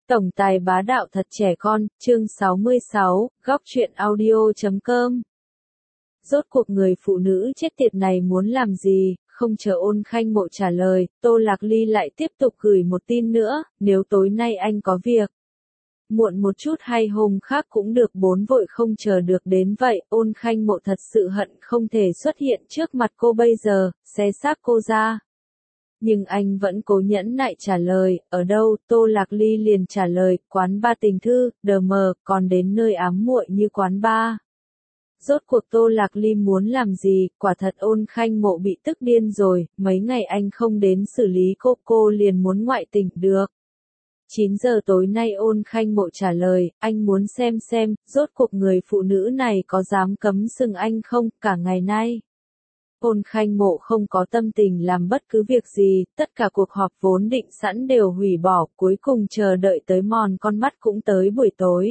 Tổng tài bá đạo thật trẻ con, chương 66, góc truyện audio.com. Rốt cuộc người phụ nữ chết tiệt này muốn làm gì, không chờ Ôn Khanh Mộ trả lời, Tô Lạc Ly lại tiếp tục gửi một tin nữa, nếu tối nay anh có việc. Muộn một chút hay hôm khác cũng được, bốn vội không chờ được đến vậy. Ôn Khanh Mộ thật sự hận không thể xuất hiện trước mặt cô bây giờ, xé xác cô ra. Nhưng anh vẫn cố nhẫn nại trả lời, ở đâu? Tô Lạc Ly liền trả lời, quán ba tình thư, đờ mờ, còn đến nơi ám muội như quán ba. Rốt cuộc Tô Lạc Ly muốn làm gì, quả thật Ôn Khanh Mộ bị tức điên rồi, mấy ngày anh không đến xử lý cô liền muốn ngoại tình được. 9 giờ tối nay Ôn Khanh Mộ trả lời, anh muốn xem, rốt cuộc người phụ nữ này có dám cấm sừng anh không, cả ngày nay. Ôn Khanh Mộ không có tâm tình làm bất cứ việc gì, tất cả cuộc họp vốn định sẵn đều hủy bỏ, cuối cùng chờ đợi tới mòn con mắt cũng tới buổi tối.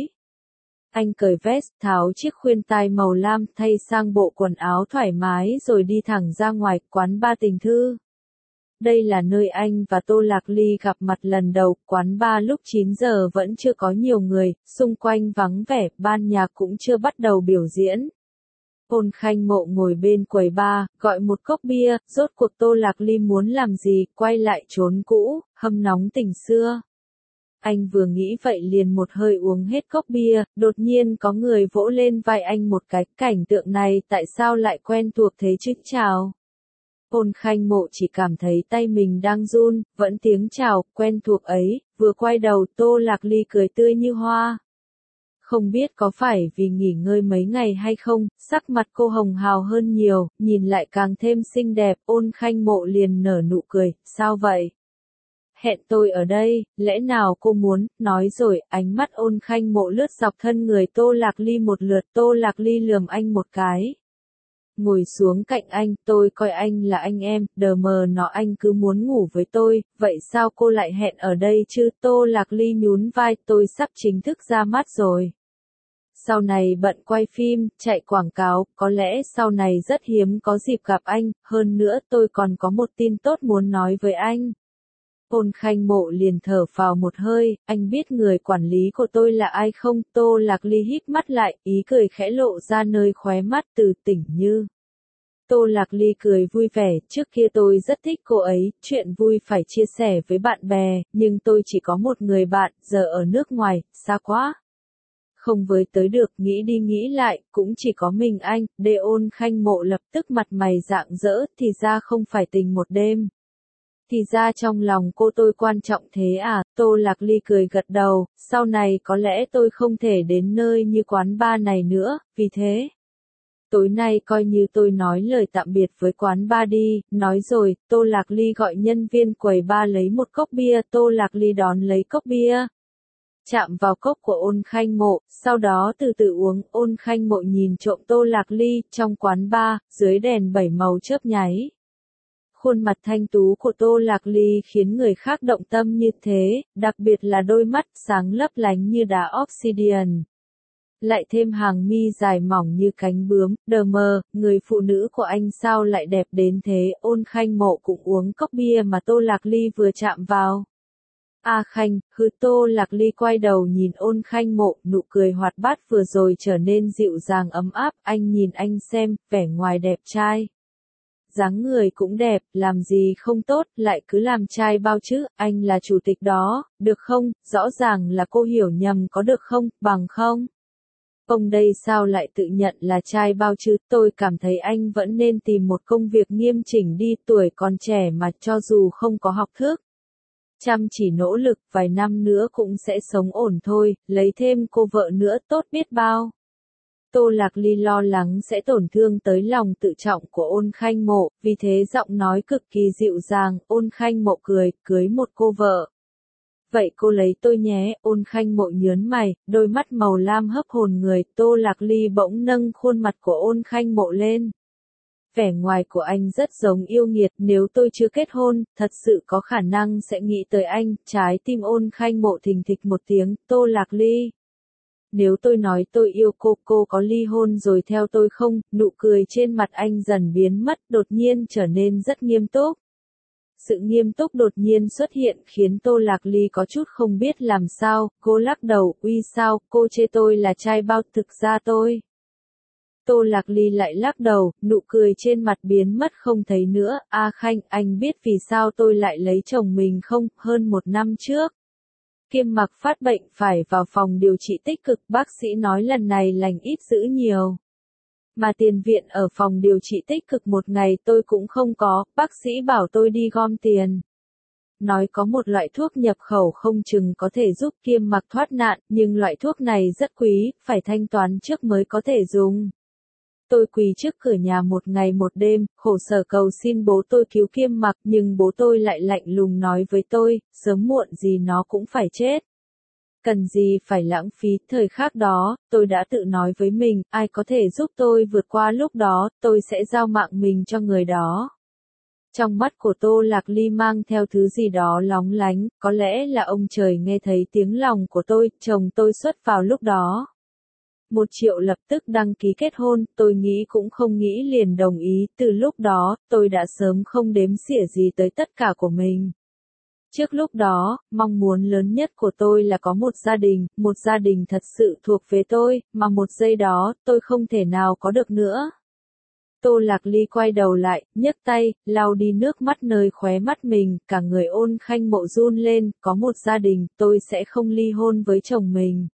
Anh cởi vest, tháo chiếc khuyên tai màu lam, thay sang bộ quần áo thoải mái rồi đi thẳng ra ngoài quán ba tình thư. Đây là nơi anh và Tô Lạc Ly gặp mặt lần đầu, quán ba lúc 9 giờ vẫn chưa có nhiều người, xung quanh vắng vẻ, ban nhạc cũng chưa bắt đầu biểu diễn. Ôn Khanh Mộ ngồi bên quầy bar, gọi một cốc bia, rốt cuộc Tô Lạc Ly muốn làm gì, quay lại chốn cũ, hâm nóng tình xưa. Anh vừa nghĩ vậy liền một hơi uống hết cốc bia, đột nhiên có người vỗ lên vai anh một cái, cảnh tượng này tại sao lại quen thuộc thế chứ, chào. Ôn Khanh Mộ chỉ cảm thấy tay mình đang run, vẫn tiếng chào, quen thuộc ấy, vừa quay đầu Tô Lạc Ly cười tươi như hoa. Không biết có phải vì nghỉ ngơi mấy ngày hay không, sắc mặt cô hồng hào hơn nhiều, nhìn lại càng thêm xinh đẹp. Ôn Khanh Mộ liền nở nụ cười, sao vậy? Hẹn tôi ở đây, lẽ nào cô muốn, nói rồi, ánh mắt Ôn Khanh Mộ lướt dọc thân người Tô Lạc Ly một lượt, Tô Lạc Ly lườm anh một cái. Ngồi xuống cạnh anh, tôi coi anh là anh em, đờ mờ nó anh cứ muốn ngủ với tôi, vậy sao cô lại hẹn ở đây chứ? Tô Lạc Ly nhún vai, tôi sắp chính thức ra mắt rồi. Sau này bận quay phim, chạy quảng cáo, có lẽ sau này rất hiếm có dịp gặp anh, hơn nữa tôi còn có một tin tốt muốn nói với anh. Ôn Khanh Mộ liền thở phào một hơi, anh biết người quản lý của tôi là ai không? Tô Lạc Ly híp mắt lại, ý cười khẽ lộ ra nơi khóe mắt từ tỉnh như. Tô Lạc Ly cười vui vẻ, trước kia tôi rất thích cô ấy, chuyện vui phải chia sẻ với bạn bè, nhưng tôi chỉ có một người bạn, giờ ở nước ngoài, xa quá. Không với tới được, nghĩ đi nghĩ lại, cũng chỉ có mình anh, Ôn Khanh Mộ lập tức mặt mày rạng rỡ, thì ra không phải tình một đêm. Thì ra trong lòng cô tôi quan trọng thế à, Tô Lạc Ly cười gật đầu, sau này có lẽ tôi không thể đến nơi như quán bar này nữa, vì thế. Tối nay coi như tôi nói lời tạm biệt với quán bar đi, nói rồi, Tô Lạc Ly gọi nhân viên quầy bar lấy một cốc bia, Tô Lạc Ly đón lấy cốc bia. Chạm vào cốc của Ôn Khanh Mộ, sau đó từ từ uống. Ôn Khanh Mộ nhìn trộm Tô Lạc Ly, trong quán bar, dưới đèn 7 màu chớp nháy. Khuôn mặt thanh tú của Tô Lạc Ly khiến người khác động tâm như thế, đặc biệt là đôi mắt sáng lấp lánh như đá obsidian. Lại thêm hàng mi dài mỏng như cánh bướm, đờ mờ, người phụ nữ của anh sao lại đẹp đến thế? Ôn Khanh Mộ cũng uống cốc bia mà Tô Lạc Ly vừa chạm vào. A Khanh, Tô Lạc Ly quay đầu nhìn Ôn Khanh Mộ, nụ cười hoạt bát vừa rồi trở nên dịu dàng ấm áp, anh nhìn anh xem, vẻ ngoài đẹp trai. Dáng người cũng đẹp, làm gì không tốt, lại cứ làm trai bao chứ, anh là chủ tịch đó, được không? Rõ ràng là cô hiểu nhầm có được không, bằng không? Ông đây sao lại tự nhận là trai bao chứ, tôi cảm thấy anh vẫn nên tìm một công việc nghiêm chỉnh đi, tuổi còn trẻ mà cho dù không có học thức. Chăm chỉ nỗ lực, vài năm nữa cũng sẽ sống ổn thôi, lấy thêm cô vợ nữa tốt biết bao. Tô Lạc Ly lo lắng sẽ tổn thương tới lòng tự trọng của Ôn Khanh Mộ, vì thế giọng nói cực kỳ dịu dàng. Ôn Khanh Mộ cười, cưới một cô vợ. Vậy cô lấy tôi nhé. Ôn Khanh Mộ nhớn mày, đôi mắt màu lam hấp hồn người. Tô Lạc Ly bỗng nâng khuôn mặt của Ôn Khanh Mộ lên. Vẻ ngoài của anh rất giống yêu nghiệt, nếu tôi chưa kết hôn, thật sự có khả năng sẽ nghĩ tới anh. Trái tim Ôn Khanh Mộ thình thịch một tiếng. Tô Lạc Ly, nếu tôi nói tôi yêu cô có ly hôn rồi theo tôi không? Nụ cười trên mặt anh dần biến mất, đột nhiên trở nên rất nghiêm túc. Sự nghiêm túc đột nhiên xuất hiện khiến Tô Lạc Ly có chút không biết làm sao, cô lắc đầu, uy sao, cô chê tôi là trai bao, thực ra tôi. Tô Lạc Ly lại lắc đầu, nụ cười trên mặt biến mất không thấy nữa, A Khanh, anh biết vì sao tôi lại lấy chồng mình không, hơn 1 năm trước. Kiêm Mặc phát bệnh phải vào phòng điều trị tích cực, bác sĩ nói lần này lành ít dữ nhiều. Mà tiền viện ở phòng điều trị tích cực 1 ngày tôi cũng không có, bác sĩ bảo tôi đi gom tiền. Nói có một loại thuốc nhập khẩu không chừng có thể giúp Kiêm Mặc thoát nạn, nhưng loại thuốc này rất quý, phải thanh toán trước mới có thể dùng. Tôi quỳ trước cửa nhà 1 ngày 1 đêm, khổ sở cầu xin bố tôi cứu Kiêm Mặc, nhưng bố tôi lại lạnh lùng nói với tôi, sớm muộn gì nó cũng phải chết. Cần gì phải lãng phí, thời khắc đó, tôi đã tự nói với mình, ai có thể giúp tôi vượt qua lúc đó, tôi sẽ giao mạng mình cho người đó. Trong mắt của Tô Lạc Ly mang theo thứ gì đó lóng lánh, có lẽ là ông trời nghe thấy tiếng lòng của tôi, chồng tôi xuất vào lúc đó. 1 triệu lập tức đăng ký kết hôn, tôi nghĩ cũng không nghĩ liền đồng ý, từ lúc đó, tôi đã sớm không đếm xỉa gì tới tất cả của mình. Trước lúc đó, mong muốn lớn nhất của tôi là có một gia đình thật sự thuộc về tôi, mà 1 giây đó, tôi không thể nào có được nữa. Tô Lạc Ly quay đầu lại, nhấc tay, lau đi nước mắt nơi khóe mắt mình, cả người Ôn Khanh Mộ run lên, có một gia đình, tôi sẽ không ly hôn với chồng mình.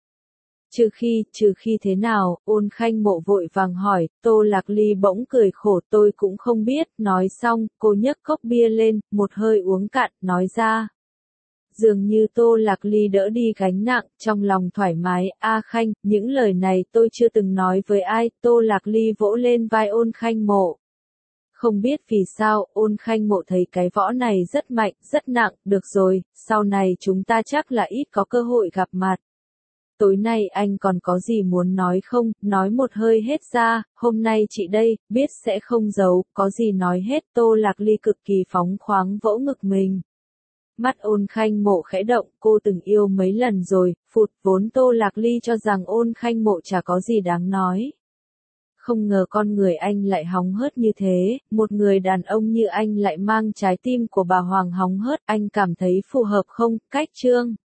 Trừ khi thế nào, Ôn Khanh Mộ vội vàng hỏi, Tô Lạc Ly bỗng cười khổ, tôi cũng không biết, nói xong, cô nhấc cốc bia lên, một hơi uống cạn, nói ra. Dường như Tô Lạc Ly đỡ đi gánh nặng, trong lòng thoải mái, A Khanh, những lời này tôi chưa từng nói với ai, Tô Lạc Ly vỗ lên vai Ôn Khanh Mộ. Không biết vì sao, Ôn Khanh Mộ thấy cái võ này rất mạnh, rất nặng, được rồi, sau này chúng ta chắc là ít có cơ hội gặp mặt. Tối nay anh còn có gì muốn nói không, nói một hơi hết ra, hôm nay chị đây, biết sẽ không giấu, có gì nói hết, Tô Lạc Ly cực kỳ phóng khoáng vỗ ngực mình. Mắt Ôn Khanh Mộ khẽ động, cô từng yêu mấy lần rồi, vốn Tô Lạc Ly cho rằng Ôn Khanh Mộ chả có gì đáng nói. Không ngờ con người anh lại hóng hớt như thế, một người đàn ông như anh lại mang trái tim của bà Hoàng hóng hớt, anh cảm thấy phù hợp không, cách chương.